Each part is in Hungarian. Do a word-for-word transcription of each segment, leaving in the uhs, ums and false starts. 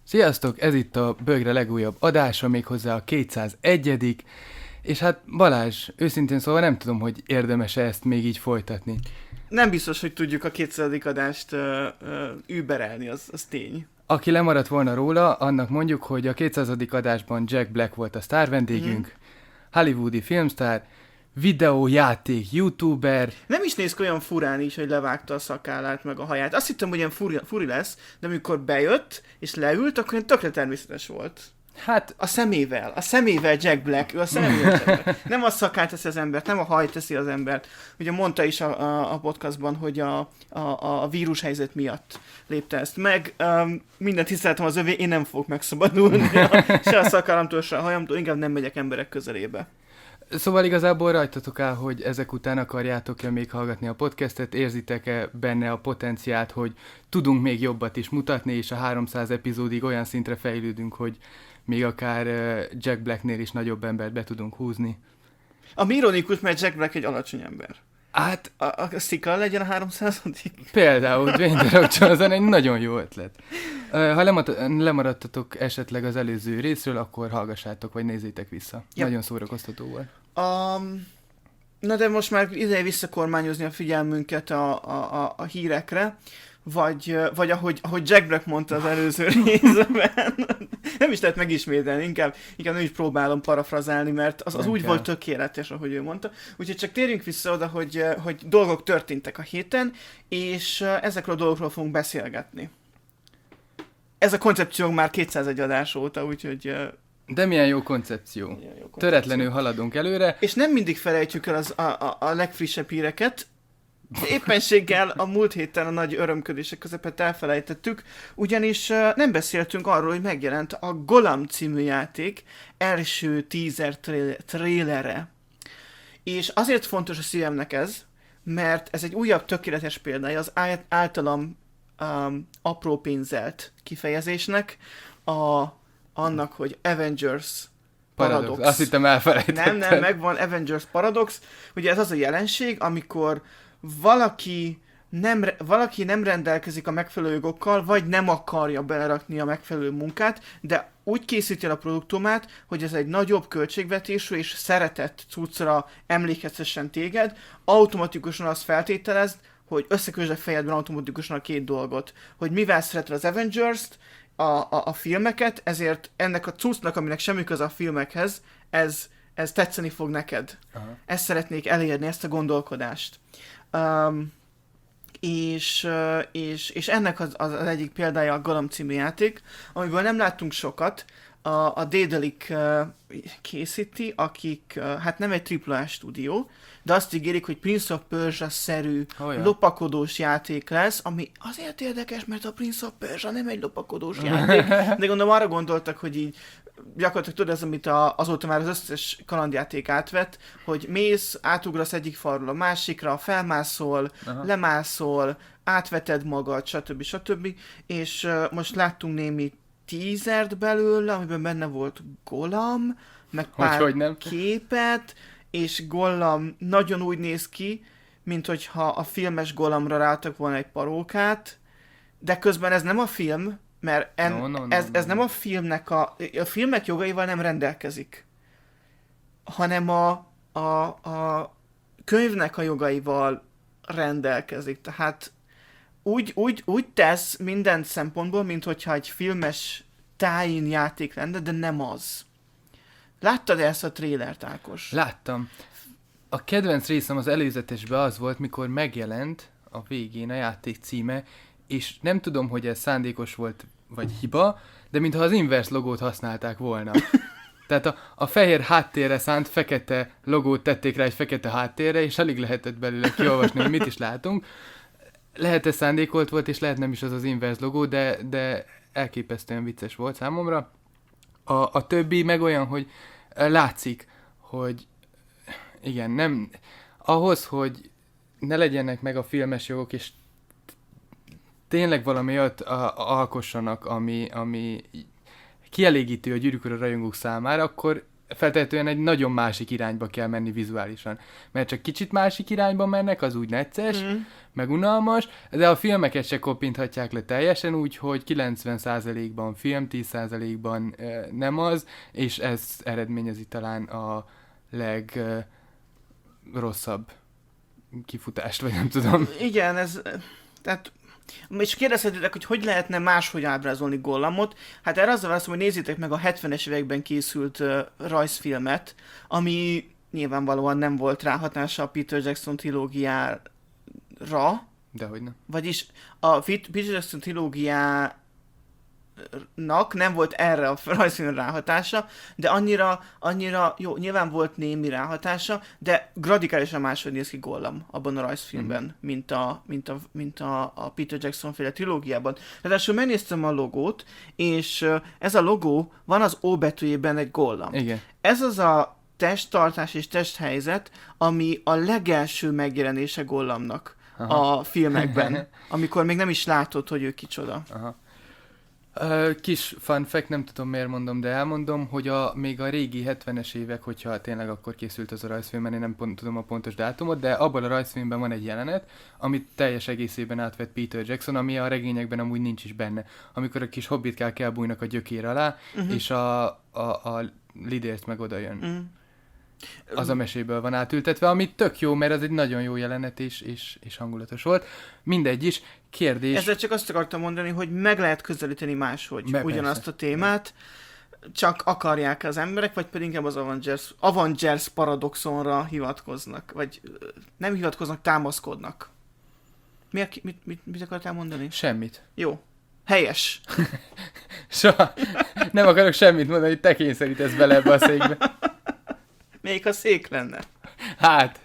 Sziasztok, ez itt a Bögre legújabb adása, méghozzá a kétszázegyedik és hát Balázs, őszintén szóval nem tudom, hogy érdemes-e ezt még így folytatni. Nem biztos, hogy tudjuk a kétszázadik adást uh, uh, überelni, az, az tény. Aki lemaradt volna róla, annak mondjuk, hogy a kétszázadik adásban Jack Black volt a sztár vendégünk, mm. hollywoodi filmsztár, videójáték, youtuber. Nem is néz ki olyan furán is, hogy levágta a szakállát meg a haját. Azt hittem, hogy ilyen furi, furi lesz, de amikor bejött és leült, akkor ilyen tökre természetes volt. Hát a szemével, a szemével Jack Black, ő a szemével Jack Black. Nem a szakát teszi az embert, nem a haj teszi az embert. Ugye mondta is a, a, a podcastban, hogy a, a, a vírushelyzet miatt lépte ezt meg. Um, minden tiszteletem az övé, én nem fogok megszabadulni a, se a szakállamtól, se a hajamtól, inkább nem megyek emberek közelébe. Szóval igazából rajtatok áll, hogy ezek után akarjátok-e még hallgatni a podcastet, érzitek-e benne a potenciált, hogy tudunk még jobbat is mutatni, és a háromszáz epizódig olyan szintre fejlődünk, hogy még akár Jack Blacknél is nagyobb embert be tudunk húzni. Ami ironikus, mert Jack Black egy alacsony ember. Hát... A, a Szika legyen a háromszázadik. Például Dwayne The Rock Johnson egy nagyon jó ötlet. Ha lemaradtatok esetleg az előző részről, akkor hallgassátok, vagy nézzétek vissza. Yep. Nagyon szórakoztató volt. Um, na de most már ideje visszakormányozni a figyelmünket a, a, a, a hírekre, vagy, vagy ahogy, ahogy Jack Black mondta az előző részben, nem is lehet megismételni, inkább, inkább nem is próbálom parafrazálni, mert az, az úgy kell. Volt tökéletes, ahogy ő mondta. Úgyhogy csak térjünk vissza oda, hogy, hogy dolgok történtek a héten, és ezekről a dolgokról fogunk beszélgetni. Ez a koncepciónk már kétszázegy adás óta, úgyhogy... De milyen jó koncepció. Milyen jó koncepció. Töretlenül haladunk előre. És nem mindig felejtjük el az, a, a, a legfrissebb híreket. Éppenséggel a múlt héten a nagy örömködések közepett elfelejtettük, ugyanis uh, nem beszéltünk arról, hogy megjelent a Gollum című játék első teaser trailer, trailere. És azért fontos a szívemnek ez, mert ez egy újabb tökéletes példája az általam um, apró pénzelt kifejezésnek, a, annak, hogy Avengers Paradox. Paradox. Azt hittem elfelejtettem. Nem, nem, megvan Avengers Paradox. Ugye ez az a jelenség, amikor valaki nem, valaki nem rendelkezik a megfelelő jogokkal, vagy nem akarja belerakni a megfelelő munkát, de úgy készíti el a produktumát, hogy ez egy nagyobb költségvetésű és szeretett cuccra emlékeztessen téged, automatikusan azt feltételezd, hogy összekösd a fejedben automatikusan a két dolgot. Hogy mivel szereted az Avengers-t, a, a, a filmeket, ezért ennek a cuccnak, aminek semmi köze a filmekhez, ez, ez tetszeni fog neked. Aha. Ezt szeretnék elérni, ezt a gondolkodást. Um, és, és, és ennek az, az, az egyik példája a Gollum című játék, amiből nem láttunk sokat. A, a Daedalic uh, készíti, akik, uh, hát nem egy tripla A stúdió, de azt ígérik, hogy Prince of Persia-szerű oh, lopakodós játék lesz, ami azért érdekes, mert a Prince of Persia nem egy lopakodós játék, de gondolom arra gondoltak, hogy így gyakorlatilag tudod, ez, amit a, azóta már az összes kalandjáték átvett, hogy mész, átugrasz egyik falról a másikra, felmászol, aha. lemászol, átveted magad, stb. stb. És uh, most láttunk némi teasert belőle, amiben benne volt Gollum, meg pár hogy, hogy nem. képet, és Gollum nagyon úgy néz ki, mint hogyha a filmes Gollumra ráadtak volna egy parókát, de közben ez nem a film, mert en, no, no, no, ez, ez nem a filmnek a... A filmek jogaival nem rendelkezik, hanem a, a, a könyvnek a jogaival rendelkezik. Tehát úgy, úgy, úgy tesz minden szempontból, mint hogyha egy filmes tie-in játék lenne, de nem az. Láttad ezt a trélert, Ákos? Láttam. A kedvenc részem az előzetesben az volt, mikor megjelent a végén a játék címe, és nem tudom, hogy ez szándékos volt, vagy hiba, de mintha az Inverse logót használták volna. Tehát a, a fehér háttérre szánt fekete logót tették rá egy fekete háttérre, és alig lehetett belőle kiolvasni, hogy mit is látunk. Lehet ez szándékolt volt, és lehet nem is az az Inverse logó, de, de elképesztően vicces volt számomra. A, a többi meg olyan, hogy látszik, hogy igen, nem, ahhoz, hogy ne legyenek meg a filmes jogok, és tényleg valami olyat alkossanak, ami, ami kielégítő a Gyűrűk Ura rajongók számára, akkor feltehetően egy nagyon másik irányba kell menni vizuálisan. Mert csak kicsit másik irányba mennek, az úgy necces, mm. meg unalmas, de a filmeket se kopinthatják le teljesen úgy, hogy kilencven százalékban film, tíz százalékban e, nem az, és ez eredményezi talán a legrosszabb e, kifutást, vagy nem tudom. Igen, ez... Tehát... És kérdezhetitek, hogy hogy lehetne máshogy ábrázolni Gollamot? Hát erre azzal válaszolom, hogy nézzétek meg a hetvenes években készült uh, rajzfilmet, ami nyilvánvalóan nem volt ráhatása a Peter Jackson trilógiára. Dehogy nem. Vagyis a Peter Jackson trilógiá nak nem volt erre a rajzfilmre ráhatása, de annyira, annyira, jó, nyilván volt némi ráhatása, de radikálisan máshogy néz ki Gollam abban a rajzfilmben, mm. mint, a, mint, a, mint a, a Peter Jackson féle trilógiában. Ráadásul megnéztem a logót, és ez a logó van az O betűjében egy Gollam. Igen. Ez az a testtartás és testhelyzet, ami a legelső megjelenése Gollamnak Aha. a filmekben, amikor még nem is látod, hogy ő kicsoda. Aha. Uh, kis fun fact, nem tudom miért mondom, de elmondom, hogy a, még a régi hetvenes évek, hogyha tényleg akkor készült az a rajzfilm, mert én nem pont, tudom a pontos dátumot, de abban a rajzfilmben van egy jelenet, amit teljes egészében átvett Peter Jackson, ami a regényekben amúgy nincs is benne. Amikor a kis hobbitkák elbújnak a gyökér alá, uh-huh. és a, a, a lidért meg oda jön. Uh-huh. Az a meséből van átültetve, ami tök jó, mert az egy nagyon jó jelenet és, és, és hangulatos volt. Mindegy is, kérdés... Ezzel csak azt akartam mondani, hogy meg lehet közelíteni máshogy Be, ugyanazt persze. a témát, csak akarják az emberek, vagy pedig inkább az Avengers, Avengers paradoxonra hivatkoznak, vagy nem hivatkoznak, támaszkodnak. Mi a, mit, mit, mit akartál mondani? Semmit. Jó. Helyes. Soha. Nem akarok semmit mondani, hogy te kényszerítesz bele ebbe a székbe. Melyik a szék lenne? Hát.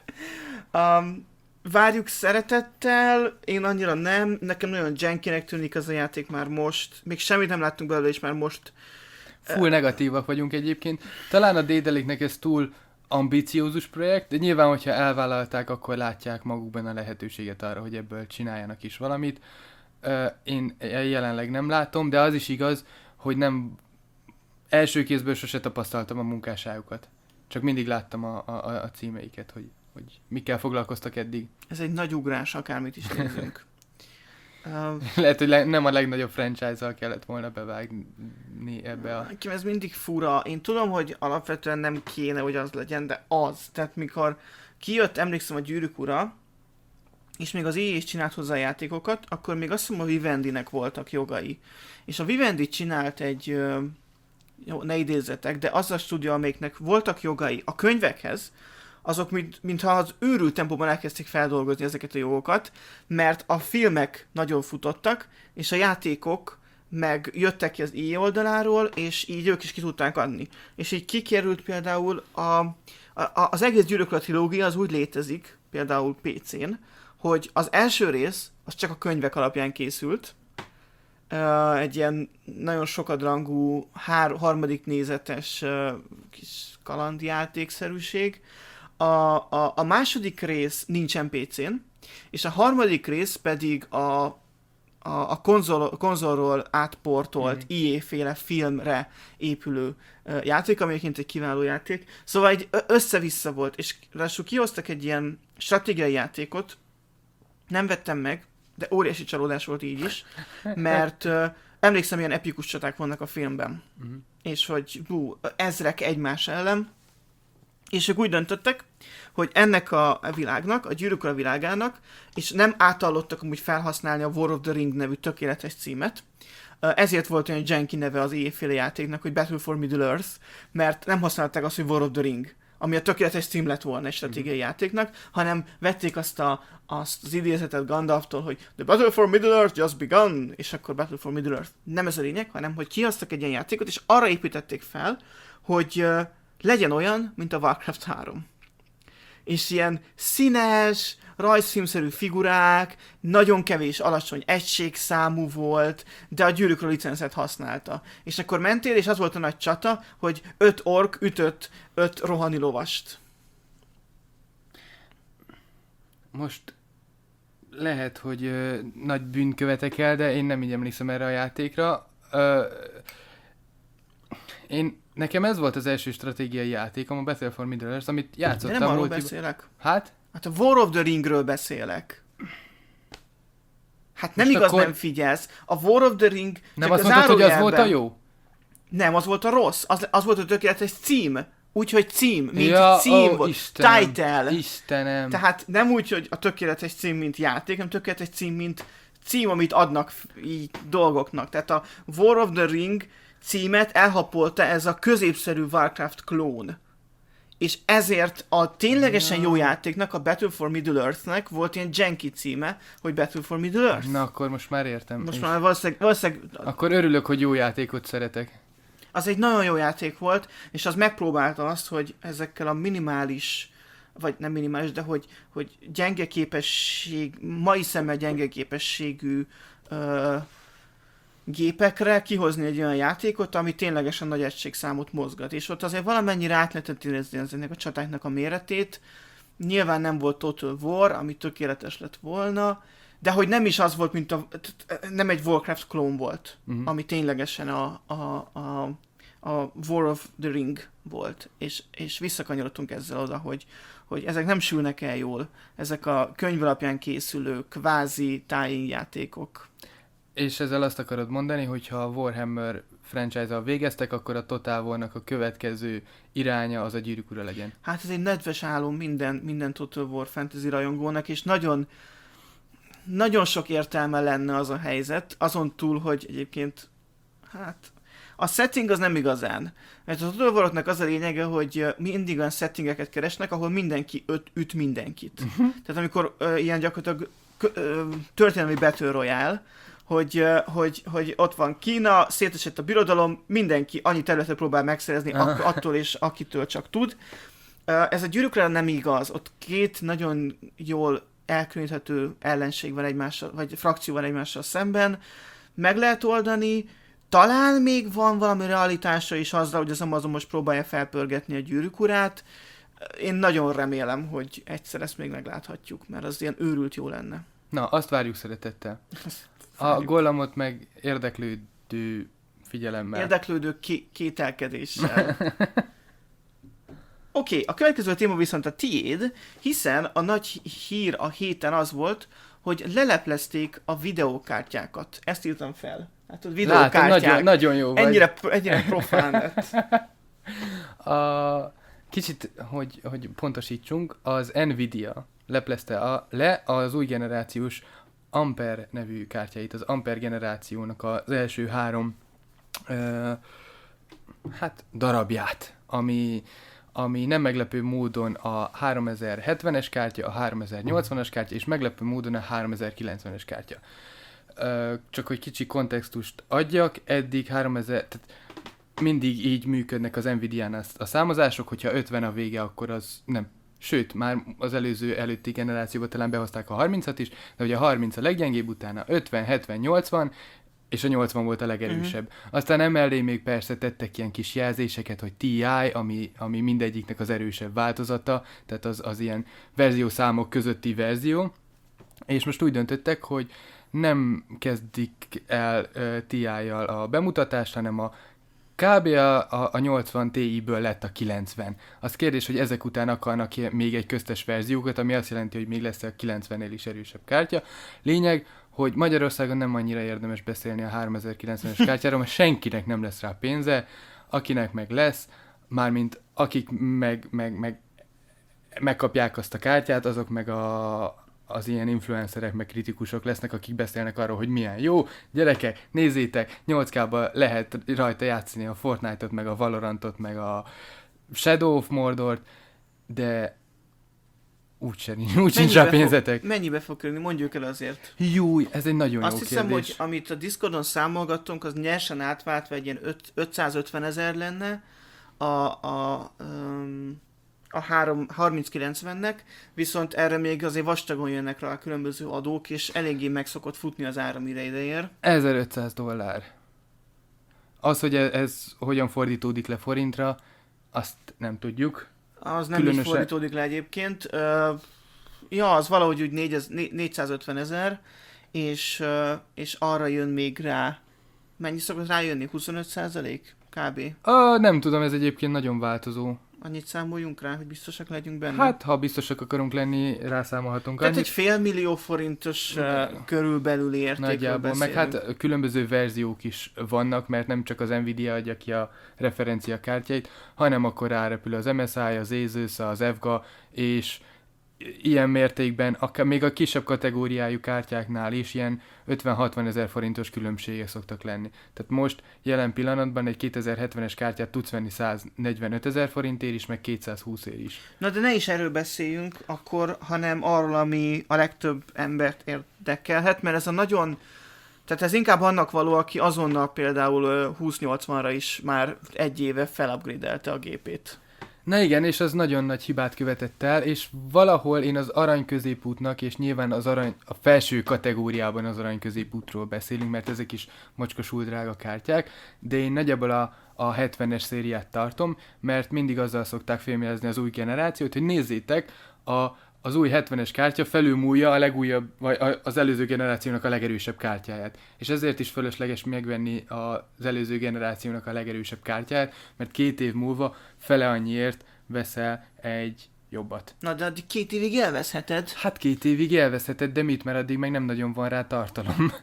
Um, várjuk szeretettel, én annyira nem, nekem nagyon jankinek tűnik az a játék már most, még semmit nem láttunk belőle, és már most... Full uh, negatívak vagyunk egyébként. Talán a Dédeliknek ez túl ambiciózus projekt, de nyilván, hogyha elvállalták, akkor látják magukban a lehetőséget arra, hogy ebből csináljanak is valamit. Uh, én jelenleg nem látom, de az is igaz, hogy nem első kézből sose tapasztaltam a munkásságukat. Csak mindig láttam a, a, a címeiket, hogy, hogy mikkel foglalkoztak eddig. Ez egy nagy ugrás, akármit is nézzünk. uh, Lehet, hogy le, nem a legnagyobb franchise-zal kellett volna bevágni ebbe a... Nekem ez mindig fura. Én tudom, hogy alapvetően nem kéne, hogy az legyen, de az. Tehát mikor kijött, emlékszem, a Gyűrűk ura, és még az í á is csinált hozzá játékokat, akkor még azt mondom, a Vivendinek voltak jogai. És a Vivendi csinált egy... Jó, ne idézzetek, de az a stúdió, amelyiknek voltak jogai a könyvekhez, azok mint, mintha az őrült tempóban elkezdték feldolgozni ezeket a jogokat, mert a filmek nagyon futottak, és a játékok meg jöttek ki az í á oldaláról, és így ők is ki tudták adni. És így kikerült például a, a, az egész Gyűrűk Ura trilógia az úgy létezik, például pé cén, hogy az első rész, az csak a könyvek alapján készült, Uh, egy ilyen nagyon sokadrangú, hár, harmadik nézetes uh, kis kalandjátékszerűség. A, a, a második rész nincsen pé cén, és a harmadik rész pedig a, a, a konzol, konzolról átportolt mm. í á-féle filmre épülő uh, játék, ami egyébként egy kiváló játék. Szóval egy össze-vissza volt, és ráadásul kihoztak egy ilyen stratégiai játékot, nem vettem meg, de óriási csalódás volt így is, mert uh, emlékszem, milyen epikus csaták vannak a filmben. Uh-huh. És hogy bú, ezrek egymás ellen, és ők úgy döntöttek, hogy ennek a világnak, a Gyűrűk Ura világának, és nem átallottak amúgy felhasználni a War of the Ring nevű tökéletes címet, uh, ezért volt olyan janky neve az í á-féle játéknak, hogy Battle for Middle-earth, mert nem használták azt, hogy War of the Ring, ami a tökéletes cím lett volna egy stratégiai mm. játéknak, hanem vették azt, a, azt az idézetet Gandalftól, hogy The Battle for Middle-earth just begun, és akkor Battle for Middle-earth. Nem ez a lényeg, hanem hogy kihoztak egy ilyen játékot, és arra építették fel, hogy uh, legyen olyan, mint a Warcraft három. És ilyen színes, rajzfilmszerű figurák, nagyon kevés alacsony egységszámú volt, de a Gyűrűk Ura licencet használta. És akkor mentél, és az volt a nagy csata, hogy öt ork ütött öt rohani lovast. Most lehet, hogy ö, nagy bűnt követek el, de én nem így emlékszem erre a játékra. Ö, én Nekem ez volt az első stratégiai játékom, a Battle for Middle-earth, amit játszottam. De nem arról multi... beszélek. Hát? Hát a War of the Ringről beszélek. Hát nem Most igaz, akkor... nem figyelsz. A War of the Ring... Nem azt mondtad, hogy az volt a jó? Nem, az volt a rossz. Az, az volt a tökéletes cím. Úgyhogy cím, mint ja, cím ó, volt. Istenem, Title. Istenem. Tehát nem úgy, hogy a tökéletes cím, mint játék, hanem tökéletes cím, mint cím, amit adnak így dolgoknak. Tehát a War of the Ring címet elhapolta ez a középszerű Warcraft klón. És ezért a ténylegesen jó játéknak, a Battle for Middle-earthnek volt ilyen janky címe, hogy Battle for Middle-earth. Na akkor most már értem. Most és... már valószínűleg, valószínűleg... Akkor örülök, hogy jó játékot szeretek. Az egy nagyon jó játék volt, és az megpróbálta azt, hogy ezekkel a minimális, vagy nem minimális, de hogy, hogy gyenge képesség, mai szemmel gyenge képességű ö, gépekre kihozni egy olyan játékot, ami ténylegesen nagy egységszámot mozgat. És ott azért valamennyire át lehetett érezni ennek a csatáknak a méretét. Nyilván nem volt Total War, ami tökéletes lett volna, de hogy nem is az volt, mint a... nem egy Warcraft klón volt, uh-huh. ami ténylegesen a, a, a, a War of the Ring volt. És, és visszakanyarodtunk ezzel oda, hogy, hogy ezek nem sülnek el jól. Ezek a könyv alapján készülő kvázi tie-in játékok. És ezzel azt akarod mondani, hogy ha a Warhammer franchise-al végeztek, akkor a Total War-nak a következő iránya az a Gyűrűk Ura legyen. Hát ez egy nedves álom minden, minden Total War fantasy rajongónak, és nagyon nagyon sok értelme lenne az a helyzet, azon túl, hogy egyébként, hát, a setting az nem igazán. Mert a Total War-oknak az a lényege, hogy mindig olyan settingeket keresnek, ahol mindenki öt, üt mindenkit. Uh-huh. Tehát amikor uh, ilyen gyakorlatilag uh, történelmi Battle Royale, hogy, uh, hogy, hogy ott van Kína, szétesett a birodalom, mindenki annyi területet próbál megszerezni ak- attól és akitől csak tud. Uh, ez a Gyűrűkre nem igaz. Ott két nagyon jól elkülöníthető ellenség van egymással, vagy frakció van egymással szemben, meg lehet oldani, talán még van valami realitása is azzal, hogy az Amazon most próbálja felpörgetni a Gyűrűk Urát. Én nagyon remélem, hogy egyszer ezt még megláthatjuk, mert az ilyen őrült jó lenne. Na, azt várjuk szeretettel. A Gollamot meg érdeklődő figyelemmel. Érdeklődő ké- kételkedéssel. Oké, okay, a következő téma viszont a tiéd, hiszen a nagy hír a héten az volt, hogy leleplezték a videókártyákat. Ezt írtam fel. Hát a videókártyák. Látom, nagyon, nagyon jó vagy. Ennyire, ennyire profán lett. A, kicsit, hogy, hogy pontosítsunk, az Nvidia leplezte a, le az új generációs Ampere nevű kártyáit, az Ampere generációnak az első három ö, hát darabját, ami ami nem meglepő módon a háromezer-hetvenes kártya, a háromezer-nyolcvanas kártya, és meglepő módon a háromezer-kilencvenes kártya. Csak hogy kicsi kontextust adjak, eddig háromezer, tehát mindig így működnek az Nvidia-nál a számozások, hogyha ötven a vége, akkor az nem. Sőt, már az előző előtti generációban talán behozták a harmincat is, de ugye a harminc a leggyengébb, utána ötven, hetven, nyolcvan, és a nyolcvan volt a legerősebb. Uh-huh. Aztán emellé még persze tettek ilyen kis jelzéseket, hogy Ti, ami, ami mindegyiknek az erősebb változata, tehát az, az ilyen verziószámok közötti verzió, és most úgy döntöttek, hogy nem kezdik el uh, Ti-jal a bemutatást, hanem a kb. A, a, a nyolcvan Ti-ből lett a kilencven. Az kérdés, hogy ezek után akarnak még egy köztes verziókat, ami azt jelenti, hogy még lesz a kilencvennél is erősebb kártya. Lényeg, hogy Magyarországon nem annyira érdemes beszélni a háromezer-kilencvenes kártyáról, mert senkinek nem lesz rá pénze, akinek meg lesz, mármint akik meg, meg, meg megkapják azt a kártyát, azok meg a, az ilyen influencerek, meg kritikusok lesznek, akik beszélnek arról, hogy milyen jó, gyerekek, nézzétek, nyolc ká-ba lehet rajta játszani a Fortnite-ot, meg a Valorantot, meg a Shadow of Mordort, de úgyse, úgy sincs rá pénzetek. Fog, mennyibe fog kerülni? Mondjuk el azért. Júj, ez egy nagyon Azt jó hiszem, kérdés. hogy amit a Discordon számolgattunk, az nyersen átváltva egy ilyen ötszázötven ezer lenne a, a, um, a harminc kilencvennek, viszont erre még azért vastagon jönnek rá a különböző adók, és eléggé meg szokott futni az áram ide ideér. ezerötszáz dollár. Az, hogy ez, ez hogyan fordítódik le forintra, azt nem tudjuk. Az nem Különösen... így fordítódik le egyébként. Uh, ja, az valahogy úgy négyszázötven ezer, és, uh, és arra jön még rá Mennyi szokott rájönni? huszonöt százalék? Kb. Ah, nem tudom, ez egyébként nagyon változó. Annyit számoljunk rá, hogy biztosak legyünk benne? Hát, ha biztosak akarunk lenni, rászámolhatunk Tehát annyit. egy fél millió forintos uh, körülbelüli értékről Nagyjából, meg beszélünk. hát különböző verziók is vannak, mert nem csak az Nvidia adja ki a referencia kártyáit, hanem akkor rárepül az em es i, az Asus, az e ef gá, és ilyen mértékben, akár még a kisebb kategóriájú kártyáknál is ilyen ötven-hatvan ezer forintos különbségek szoktak lenni. Tehát most jelen pillanatban egy kétezer-hetvenes kártyát tudsz venni száznegyvenöt ezer forintért is, meg kétszázhúsz ér is. Na de ne is erről beszéljünk akkor, hanem arról, ami a legtöbb embert érdekelhet, mert ez a nagyon... Tehát ez inkább annak való, aki azonnal például húsz nyolcvanra is már egy éve felupgrade-elte a gépét. Na igen, és az nagyon nagy hibát követett el, és valahol én az arany középútnak, és nyilván az arany, a felső kategóriában az arany középútról beszélünk, mert ezek is mocskosul drága kártyák, de én nagyjából a, a hetvenes szériát tartom, mert mindig azzal szokták filmjelezni az új generációt, hogy nézzétek, a, az új hetvenes kártya felülmúlja a legújabb, vagy az előző generációnak a legerősebb kártyáját. És ezért is fölösleges megvenni az előző generációnak a legerősebb kártyáját, mert két év múlva fele annyiért veszel egy jobbat. Na de addig két évig elveszheted. Hát két évig elveszheted, de mit, mert addig meg nem nagyon van rá tartalom.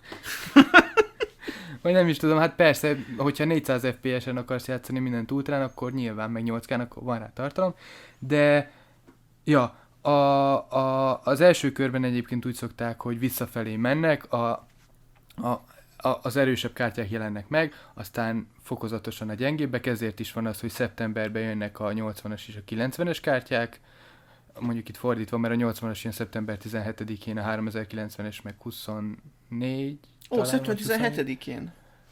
Vagy nem is tudom, hát persze, hogyha négyszáz ef pé es-en akarsz játszani mindent ultrán, akkor nyilván meg nyolc kán, akkor van rá tartalom, de ja, A, a, az első körben egyébként úgy szokták, hogy visszafelé mennek, a, a, a, az erősebb kártyák jelennek meg, aztán fokozatosan a gyengébbek, ezért is van az, hogy szeptemberben jönnek a nyolcvanas és a kilencvenes kártyák, mondjuk itt fordítva, mert a nyolcvanas jön szeptember tizenhetedikén, a háromezer-kilencvenes meg huszonnégy. Ó, szeptember tizenhetedikén.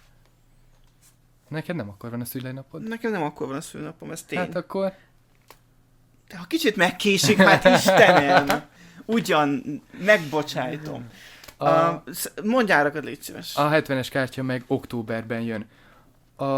Neked nem akkor van a szülinapod? Nekem nem akkor van a szülinapom, ez tény. Hát akkor... De ha kicsit megkésik, hát Istenem! Ugyan, megbocsájtom. A... Uh, mondj árakat, légy szíves. A hetvenes kártya meg októberben jön. A...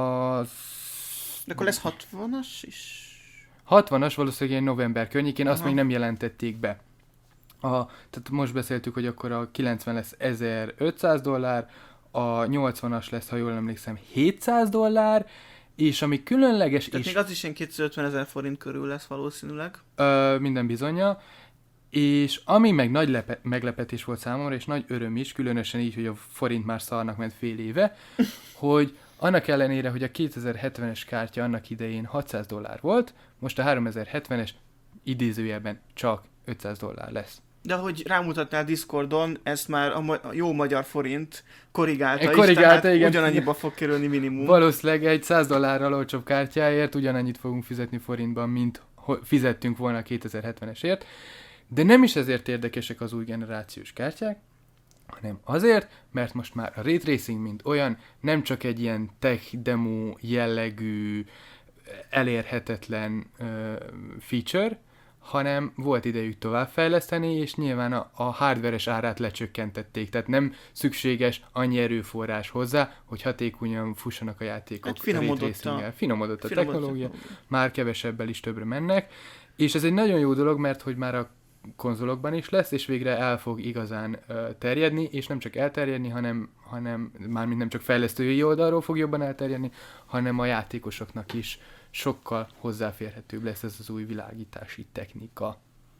De akkor lesz hatvanas is? hatvanas valószínűleg ilyen november környékén, azt Aha. még nem jelentették be. A, tehát most beszéltük, hogy akkor a kilencven lesz ezerötszáz dollár, a nyolcvanas lesz, ha jól emlékszem, hétszáz dollár, és ami különleges Tehát is... még az is ilyen kétszázötven ezer forint körül lesz valószínűleg. Ö, minden bizonnya. És ami meg nagy lepe- meglepetés volt számomra, és nagy öröm is, különösen így, hogy a forint már szarnak ment fél éve, hogy annak ellenére, hogy a kétezer-hetvenes kártya annak idején hatszáz dollár volt, most a háromezer-hetvenes idézőjelben csak ötszáz dollár lesz. De ahogy rámutattál Discordon, ezt már a, ma- a jó magyar forint korrigálta, E, korrigálta, is, tehát igen. ugyanannyiba fog kerülni minimum. Valószínűleg egy száz dollárral olcsóbb kártyáért ugyanannyit fogunk fizetni forintban, mint ho- fizettünk volna a kétezer-hetvenesért. De nem is ezért érdekesek az új generációs kártyák, hanem azért, mert most már a Ray Tracing mint olyan nem csak egy ilyen tech demo jellegű, elérhetetlen uh, feature, hanem volt idejük továbbfejleszteni, és nyilván a, a hardveres árát lecsökkentették, tehát nem szükséges annyi erőforrás hozzá, hogy hatékonyan fussanak a játékok. Hát finomodott a, a, finomodott a finomodott technológia, már kevesebbel is többre mennek, és ez egy nagyon jó dolog, mert hogy már a konzolokban is lesz, és végre el fog igazán uh, terjedni, és nem csak elterjedni, hanem, hanem mármint nem csak fejlesztői oldalról fog jobban elterjedni, hanem a játékosoknak is sokkal hozzáférhetőbb lesz ez az új világítási technika.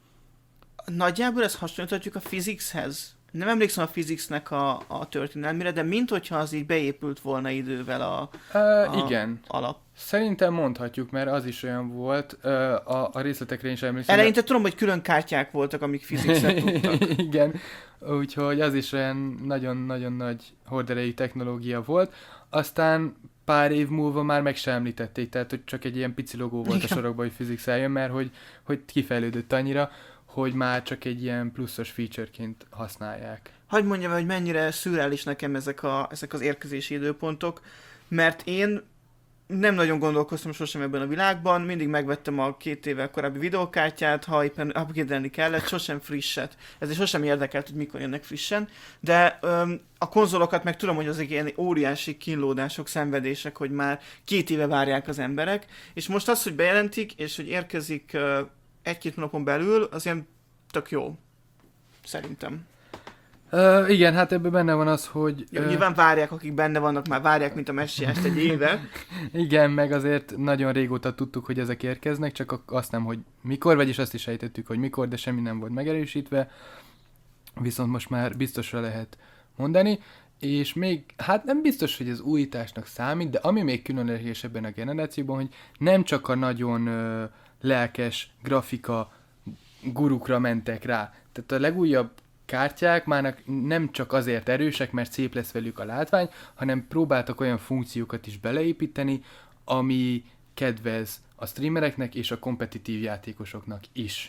Nagyjából ezt hasonlíthatjuk a Physicshez. Nem emlékszem a Physicsnek a, a történelmére, de minthogyha az így beépült volna idővel a, Uh, a igen. alap. Szerintem mondhatjuk, mert az is olyan volt, uh, a, a részletekre is emlékszem. Eleinte tudom, hogy külön kártyák voltak, amik Physicsre tudtak. Igen, úgyhogy az is olyan nagyon-nagyon nagy horderejű technológia volt. Aztán pár év múlva már meg sem említették, tehát hogy csak egy ilyen pici logó volt Igen. a sorokban, hogy Physics eljön, mert hogy, hogy kifejlődött annyira, hogy már csak egy ilyen pluszos featureként használják. Hadd mondjam, hogy mennyire szürreális nekem ezek, a, ezek az érkezési időpontok, mert én nem nagyon gondolkoztam sosem ebben a világban, mindig megvettem a két évvel korábbi videókártyát, ha éppen upgrade-elni kellett, sosem frisset. Ezért sosem érdekelt, hogy mikor jönnek frissen, de öm, a konzolokat meg tudom, hogy azok ilyen óriási kínlódások, szenvedések, hogy már két éve várják az emberek, és most az, hogy bejelentik, és hogy érkezik ö, egy-két napon belül, az ilyen tök jó. Szerintem. Uh, igen, hát ebben benne van az, hogy... Ja, uh, nyilván várják, akik benne vannak, már várják, mint a messiást egy éve. Igen, meg azért nagyon régóta tudtuk, hogy ezek érkeznek, csak azt nem, hogy mikor, vagyis azt is sejtettük, hogy mikor, de semmi nem volt megerősítve. Viszont most már biztosra lehet mondani, és még, hát nem biztos, hogy ez újításnak számít, de ami még különleges ebben a generációban, hogy nem csak a nagyon ö, lelkes grafika gurukra mentek rá. Tehát a legújabb kártyák már nem csak azért erősek, mert szép lesz velük a látvány, hanem próbáltak olyan funkciókat is beleépíteni, ami kedvez a streamereknek és a kompetitív játékosoknak is.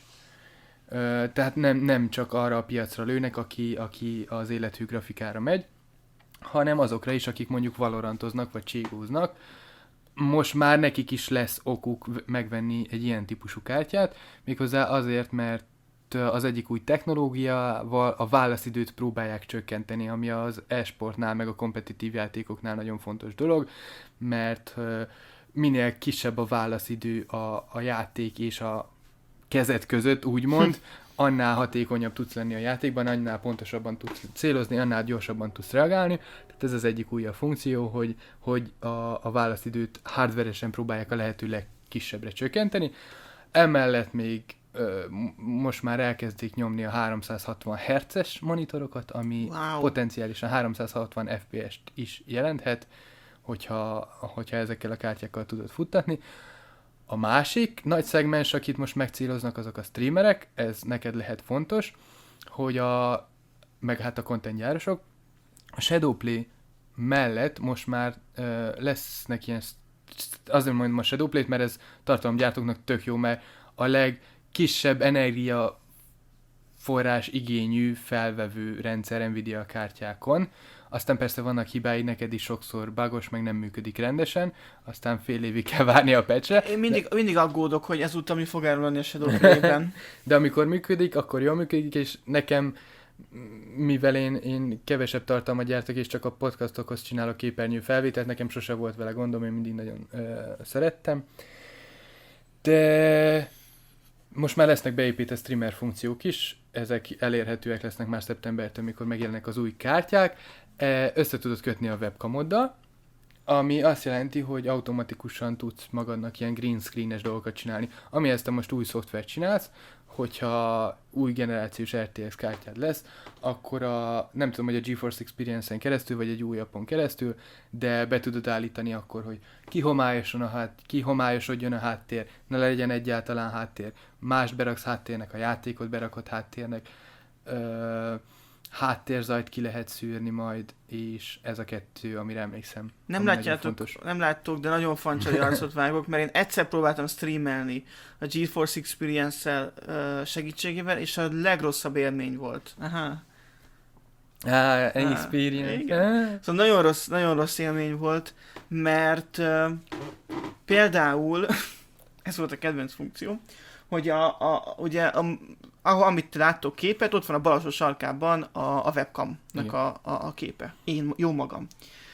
Ö, tehát nem, nem csak arra a piacra lőnek, aki, aki az élethű grafikára megy, hanem azokra is, akik mondjuk valorantoznak vagy cségóznak. Most már nekik is lesz okuk megvenni egy ilyen típusú kártyát, méghozzá azért, mert az egyik új technológiával a válaszidőt próbálják csökkenteni, ami az e-sportnál meg a kompetitív játékoknál nagyon fontos dolog, mert minél kisebb a válaszidő a, a játék és a kezed között, úgymond, annál hatékonyabb tudsz lenni a játékban, annál pontosabban tudsz célozni, annál gyorsabban tudsz reagálni. Tehát ez az egyik újabb funkció, hogy, hogy a, a válaszidőt hardveresen próbálják a lehető legkisebbre csökkenteni. Emellett még ö, most már elkezdik nyomni a háromszázhatvan hertzes monitorokat, ami Wow. potenciálisan háromszázhatvan ef pé est is jelenthet, hogyha, hogyha ezekkel a kártyákkal tudod futtatni. A másik nagy szegmens, akit most megcéloznak, azok a streamerek, ez neked lehet fontos, hogy a, meg hát a contentgyárosok, a Shadowplay mellett most már uh, lesznek ilyen, azért mondom a Shadowplay-t, mert ez tartalomgyártóknak tök jó, mert a legkisebb energia forrás igényű felvevő rendszer Nvidia kártyákon. Aztán persze vannak hibái, neked is sokszor bugos, meg nem működik rendesen, aztán fél évig kell várni a patchre. Én mindig, de... mindig aggódok, hogy ezúttal mi fog elrólni a Shadowplay-ben. De amikor működik, akkor jól működik, és nekem, mivel én, én kevesebb tartalmat gyártok, és csak a podcastokhoz csinálok képernyő felvételt, nekem sose volt vele gondom, én mindig nagyon ö, szerettem. De most már lesznek beépített streamer funkciók is, ezek elérhetőek lesznek már szeptembertől, mikor megjelennek az új kártyák. Össze tudod kötni a webcamoddal, ami azt jelenti, hogy automatikusan tudsz magadnak ilyen green screen-es dolgokat csinálni. Amihez te most új szoftvert csinálsz, hogyha új generációs er té eksz kártyád lesz, akkor a, nem tudom, hogy a GeForce Experience-en keresztül, vagy egy új appon keresztül, de be tudod állítani akkor, hogy kihomályoson a hát, kihomályosodjon a háttér, ne legyen egyáltalán háttér, mást beraksz háttérnek, a játékot berakod háttérnek, ö, háttérzajt ki lehet szűrni majd, és ez a kettő, amire emlékszem. Nem látjátok, nem láttok, de nagyon fancsali arcot vágok, mert én egyszer próbáltam streamelni a GeForce Experience-szel uh, segítségével, és a legrosszabb élmény volt. Aha. Ah, ah, experience. Ah. Szóval nagyon rossz, nagyon rossz élmény volt, mert uh, például, ez volt a kedvenc funkció, hogy a, a, ugye, a, ahol, amit láttok képet, ott van a bal alsó sarkában a, a webcamnak a, a, a képe. Én, jó magam.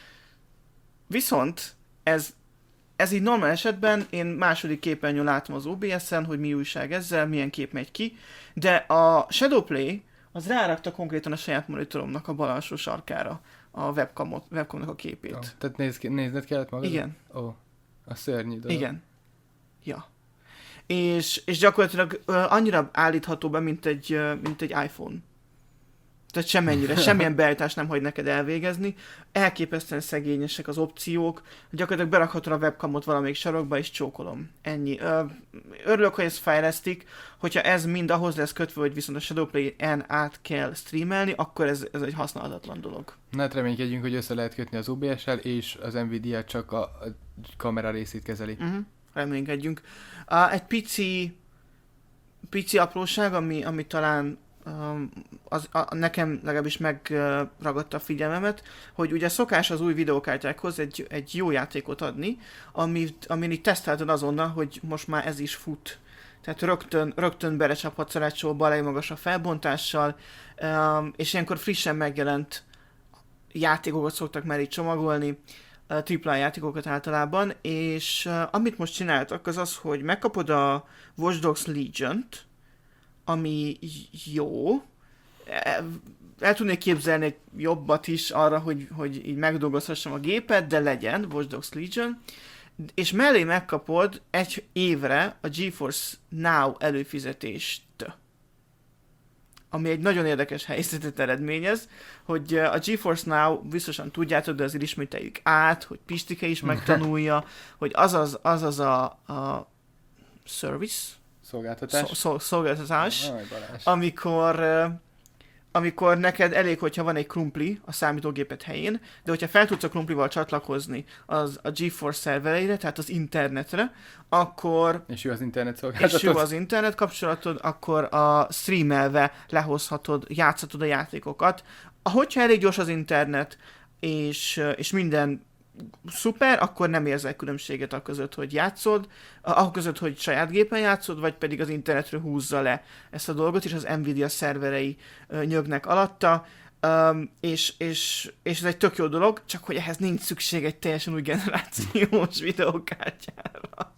Viszont ez, ez így normál esetben, én második képernyőn látom az o bé es-en, hogy mi újság ezzel, milyen kép megy ki, de a Shadowplay az rárakta konkrétan a saját monitoromnak a bal alsó sarkára a webcamot, webcamnak a képét. Oh, tehát néz, nézned kellett magad? Igen. Ó, oh, a szörnyű dolog. Igen. Ja. És, és gyakorlatilag uh, annyira állítható be, mint egy, uh, mint egy iPhone. Tehát semmennyire, semmilyen beállítást nem hagy neked elvégezni. Elképesztően szegényesek az opciók. Gyakorlatilag berakhatod a webcamot valamelyik sarokba, és csókolom. Ennyi. Uh, örülök, hogy ezt fejlesztik. Hogyha ez mind ahhoz lesz kötve, hogy viszont a Shadowplay-en át kell streamelni, akkor ez, ez egy használhatatlan dolog. Na hát reménykedjünk, hogy össze lehet kötni az o bé es-sel, és az Nvidia csak a, a kamera részét kezeli. Uh-huh. Reménykedjünk. Uh, egy pici, pici apróság, ami, ami talán um, az, a, nekem legalábbis megragadta a figyelmemet, hogy ugye szokás az új videókártyákhoz egy, egy jó játékot adni, amit, amin így tesztelted azonnal, hogy most már ez is fut. Tehát rögtön, rögtön belecsaphatsz a lecsóba a legmagasabb felbontással, um, és ilyenkor frissen megjelent játékokat szoktak már így csomagolni, tripla játékokat általában, és uh, amit most csináltak, az az, hogy megkapod a Watch Dogs Legion-t, ami jó, el tudnék képzelni egy jobbat is arra, hogy, hogy így megdolgozhassam a gépet, de legyen, Watch Dogs Legion, és mellé megkapod egy évre a GeForce Now előfizetést. Ami egy nagyon érdekes helyzetet eredményez, hogy a GeForce Now biztosan tudjátok, de azért ismételjük át, hogy Pistike is megtanulja, hogy az az, az, az a, a service, Szolgáltatás. Szol, szol, szolgáltatás, Aj, amikor, amikor neked elég, hogyha van egy krumpli a számítógépet helyén, de hogyha fel tudsz a krumplival csatlakozni az a GeForce szervereire, tehát az internetre, akkor... És jó az internet szolgáltatod. És jó az internet kapcsolatod, akkor a streamelve lehozhatod, játszhatod a játékokat. Hogyha elég gyors az internet, és, és minden szuper, akkor nem érzel különbséget a között, hogy játszod, a között, hogy saját gépen játszod, vagy pedig az internetről húzza le ezt a dolgot, és az Nvidia szerverei uh, nyögnek alatta, um, és, és, és ez egy tök jó dolog, csak hogy ehhez nincs szükség egy teljesen új generációs videókártyára.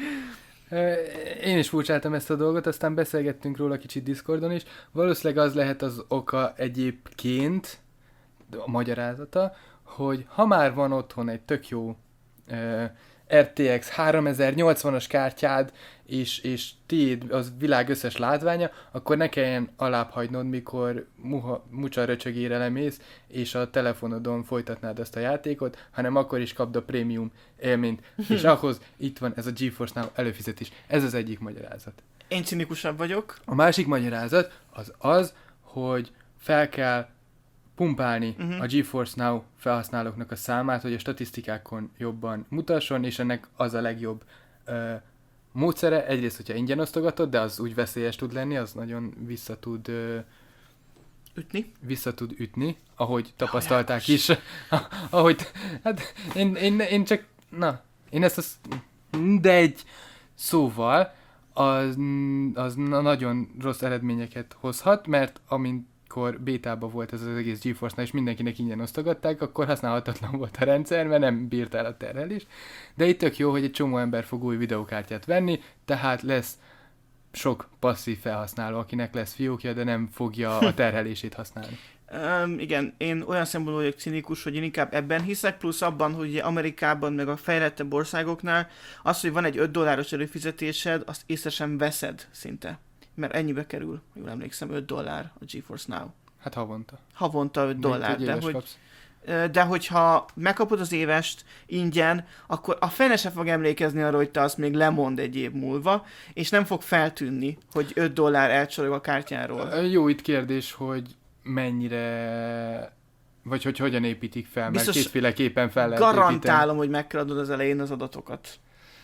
Én is furcsáltam ezt a dolgot, aztán beszélgettünk róla kicsit Discordon is. Valószínűleg az lehet az oka egyébként, a magyarázata, hogy ha már van otthon egy tök jó uh, er té exi háromezer-nyolcvanas kártyád, és, és tiéd az világ összes látványa, akkor ne kelljen alább hagynod, mikor muha, mucsa röcsögére lemész, és a telefonodon folytatnád ezt a játékot, hanem akkor is kapd a prémium élményt. És ahhoz itt van ez a GeForce Now előfizetés. Ez az egyik magyarázat. Én cinikusabb vagyok. A másik magyarázat az az, hogy fel kell pumpálni uh-huh. a GeForce Now felhasználóknak a számát, hogy a statisztikákon jobban mutasson, és ennek az a legjobb uh, módszere. Egyrészt, hogyha ingyen osztogatod, de az úgy veszélyes tud lenni, az nagyon vissza tud uh, ütni. Vissza tud ütni, ahogy tapasztalták is. ahogy, hát én, én, én csak, na, én ezt az, de egy szóval az, az nagyon rossz eredményeket hozhat, mert amint amikor bétában volt ez az egész GeForce-nál, és mindenkinek ingyen osztogatták, akkor használhatatlan volt a rendszer, mert nem bírt el a terhelést. De itt tök jó, hogy egy csomó ember fog új videókártyát venni, tehát lesz sok passzív felhasználó, akinek lesz fiókja, de nem fogja a terhelését használni. Um, igen, én olyan szempontból vagyok cinikus, hogy én inkább ebben hiszek, plusz abban, hogy Amerikában, meg a fejlettebb országoknál az, hogy van egy öt dolláros előfizetésed, azt észre sem veszed szinte. Mert ennyibe kerül, jól emlékszem, öt dollár a GeForce Now. Hát havonta. Havonta öt dollár, de, hogy, kapsz. de hogyha megkapod az évest ingyen, akkor a fene se fog emlékezni arra, hogy te azt még lemond egy év múlva, és nem fog feltűnni, hogy öt dollár elcsorog a kártyáról. Jó, itt kérdés, hogy mennyire, vagy hogy hogyan építik fel, biztos mert kétféleképpen fel lehet építeni. Garantálom, hogy meg kell adnod az elején az adatokat.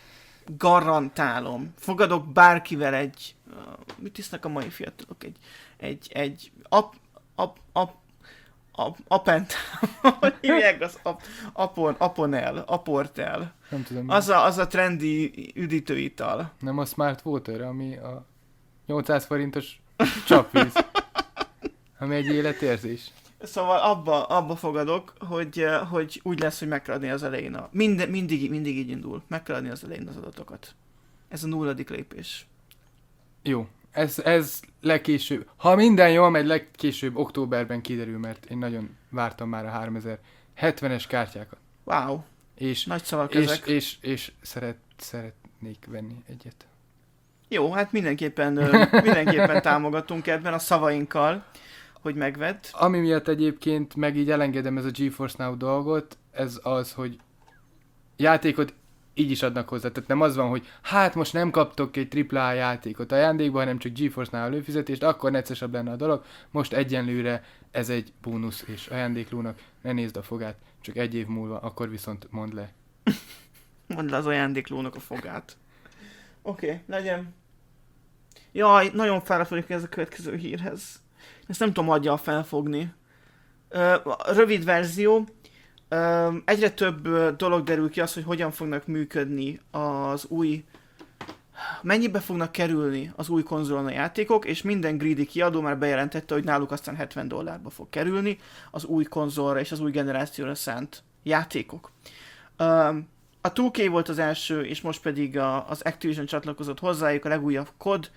Garantálom. Fogadok bárkivel egy, uh, mit isznak a mai fiatalok, egy, egy, egy ap, ap, ap, ap, apent, hogy hívják az ap, apon, aponel, aportel. Nem tudom. Az a, az a trendi üdítőital. Nem a Smart Water, ami a nyolcszáz forintos csapvíz, ami egy életérzés. Szóval abba, abba fogadok, hogy, hogy úgy lesz, hogy meg kell adni az elején a... Mind, mindig, mindig így indul. Meg kell adni az elején az adatokat. Ez a nulladik lépés. Jó. Ez, ez legkésőbb. Ha minden jól megy, legkésőbb októberben kiderül, mert én nagyon vártam már a háromezer-hetvenes kártyákat. Wow. És, nagy szavak és, ezek. És, és, és szeret, szeretnék venni egyet. Jó, hát mindenképpen, mindenképpen támogatunk ebben a szavainkkal, hogy megvedd. Ami miatt egyébként meg így elengedem ez a GeForce Now dolgot, ez az, hogy játékot így is adnak hozzá. Tehát nem az van, hogy hát most nem kaptok egy tripla á játékot ajándékba, hanem csak GeForce Now előfizetést, akkor neccesebb lenne a dolog. Most egyenlőre ez egy bónusz, és ajándéklónak ne nézd a fogát, csak egy év múlva, akkor viszont mondd le. Mondd le az ajándéklónak a fogát. Oké, okay, legyen. Jaj, nagyon fáradt vagyok ez a következő hírhez. Ezt nem tudom adja felfogni. Uh, rövid verzió. Uh, egyre több uh, dolog derül ki az, hogy hogyan fognak működni az új... Mennyibe fognak kerülni az új konzolon a játékok, és minden greedy kiadó már bejelentette, hogy náluk aztán hetven dollárba fog kerülni az új konzolra és az új generációra szánt játékok. Uh, a two K volt az első, és most pedig a, az Activision csatlakozott hozzájuk, a legújabb kod,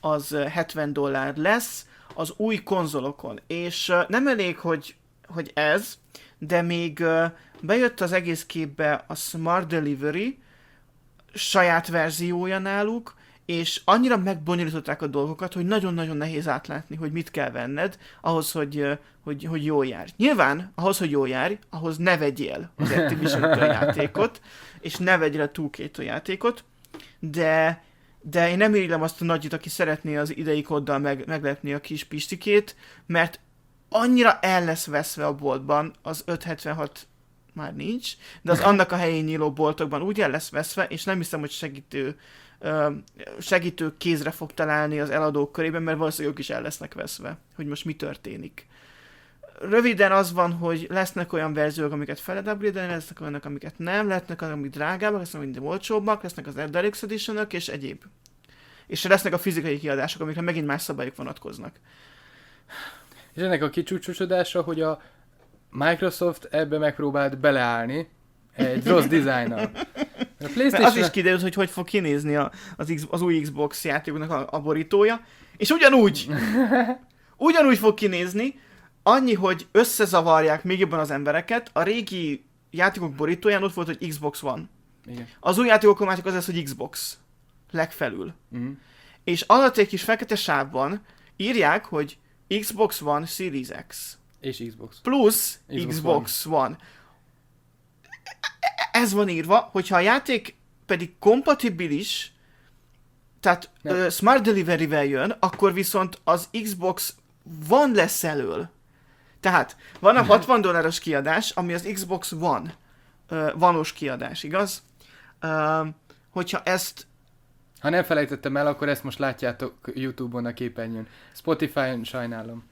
az hetven dollár lesz az új konzolokon. És uh, nem elég, hogy, hogy ez, de még uh, bejött az egész képbe a Smart Delivery saját verziója náluk, és annyira megbonyolították a dolgokat, hogy nagyon-nagyon nehéz átlátni, hogy mit kell venned, ahhoz, hogy, hogy, hogy jól járj. Nyilván, ahhoz, hogy jól járj, ahhoz ne vegyél az Activision-től játékot, és ne vegyél a two K-től játékot, de, de én nem irigylem azt a nagyit, aki szeretné az idei kóddal meg, meglepni a kis pistikét, mert annyira el lesz veszve a boltban, az ötszázhetvenhat már nincs, de az annak a helyén nyíló boltokban úgy el lesz veszve, és nem hiszem, hogy segítő segítő kézre fog találni az eladók körében, mert valószínűleg ők is el lesznek veszve, hogy most mi történik. Röviden az van, hogy lesznek olyan verziók, amiket feled upgrade-elni, lesznek olyanok, amiket nem, lesznek olyanok, amik drágábbak, lesznek amik olcsóbbak, lesznek az Deluxe Edition-ök, és egyéb. És lesznek a fizikai kiadások, amikre megint más szabályok vonatkoznak. És ennek a kicsúcsosodása, hogy a Microsoft ebbe megpróbált beleállni egy rossz dizájnnal. PlayStation... Az is kiderült, hogy hogy fog kinézni a, az, X, az új Xbox játékoknak a, a borítója, és ugyanúgy, ugyanúgy fog kinézni, annyi, hogy összezavarják még jobban az embereket, a régi játékok borítóján ott volt, hogy Xbox One. Igen. Az új játékokon már csak az lesz, hogy Xbox. Legfelül. Mm. És alatt egy kis fekete sávban írják, hogy Xbox One Series X. És Xbox. Plusz Xbox, Xbox One. One. Ez van írva, hogyha a játék pedig kompatibilis, tehát uh, Smart Delivery-vel jön, akkor viszont az Xbox One lesz elől. Tehát van a hatvan dolláros kiadás, ami az Xbox One uh, vanos kiadás, igaz? Uh, hogyha ezt... Ha nem felejtettem el, akkor ezt most látjátok YouTube-on a képernyőn. Spotify-on sajnálom.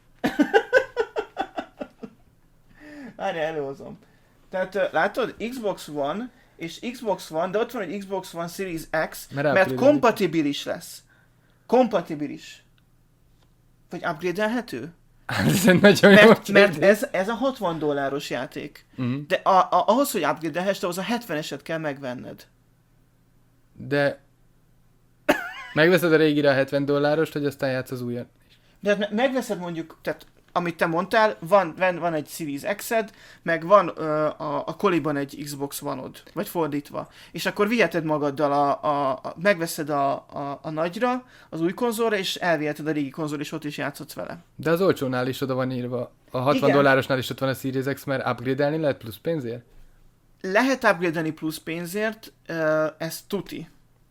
Várjál, előhozom. Tehát uh, látod, Xbox One és Xbox One, de ott van egy Xbox One Series X, mert, mert kompatibilis lesz. Kompatibilis. Vagy upgrade-elhető? Ez nagyon mert, jó mert ez, ez a hatvan dolláros játék. Uh-huh. De a, a, ahhoz, hogy upgrade-elhess, ahhoz a hetveneset kell megvenned. De megveszed a régire a hetven dollárost, hogy aztán játsz az újat. De hát megveszed mondjuk, tehát amit te mondtál, van, van, van egy Series X-ed, meg van ö, a, a koliban egy Xbox One-od, vagy fordítva. És akkor viheted magaddal, a, a, a, megveszed a, a, a nagyra, az új konzolra, és elviheted a régi konzol, és ott is játszhatsz vele. De az olcsónál is oda van írva. A hatvan Igen. dollárosnál is ott van a Series X, mert upgrade-elni lehet plusz pénzért? Lehet upgrade-elni plusz pénzért, ö, ez tuti.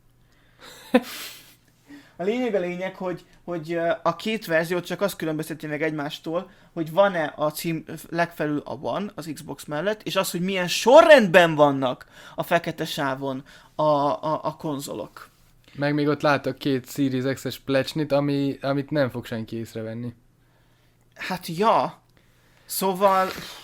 A lényeg a lényeg, hogy, hogy a két verziót csak azt különbözteti meg egymástól, hogy van-e a cím legfelül a One az Xbox mellett, és az, hogy milyen sorrendben vannak a fekete sávon a, a, a konzolok. Meg még ott látok két Series X-es plecsnit, ami, amit nem fog senki észrevenni. Hát ja. Szóval...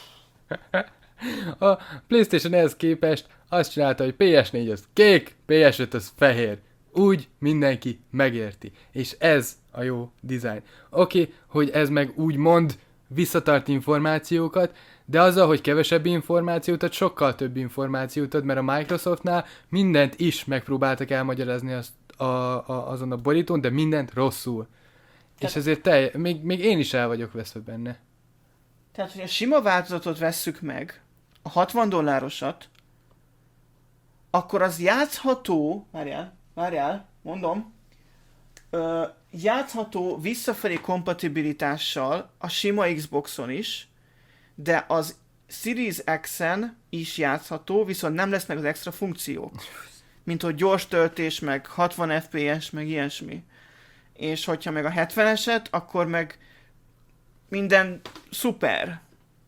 A PlayStation ehhez képest azt csinálta, hogy P S négy az kék, P S öt az fehér. Úgy mindenki megérti. És ez a jó dizájn. Oké, okay, hogy ez meg úgy mond visszatart információkat, de azzal, hogy kevesebb információt ad, sokkal több információt ad, mert a Microsoftnál mindent is megpróbáltak elmagyarázni azt a, a, azon a borítón, de mindent rosszul. Tehát, és ezért te, még, még én is el vagyok veszve benne. Tehát, hogy a sima változatot vesszük meg, a hatvan dollárosat, akkor az játszható, várjál, Várjál, mondom, ö, játszható visszafelé kompatibilitással a sima Xboxon is, de az Series X-en is játszható, viszont nem lesznek az extra funkciók. Mint hogy gyors töltés, meg hatvan ef pé es, meg ilyesmi. És hogyha meg a hetveneset, akkor meg minden szuper.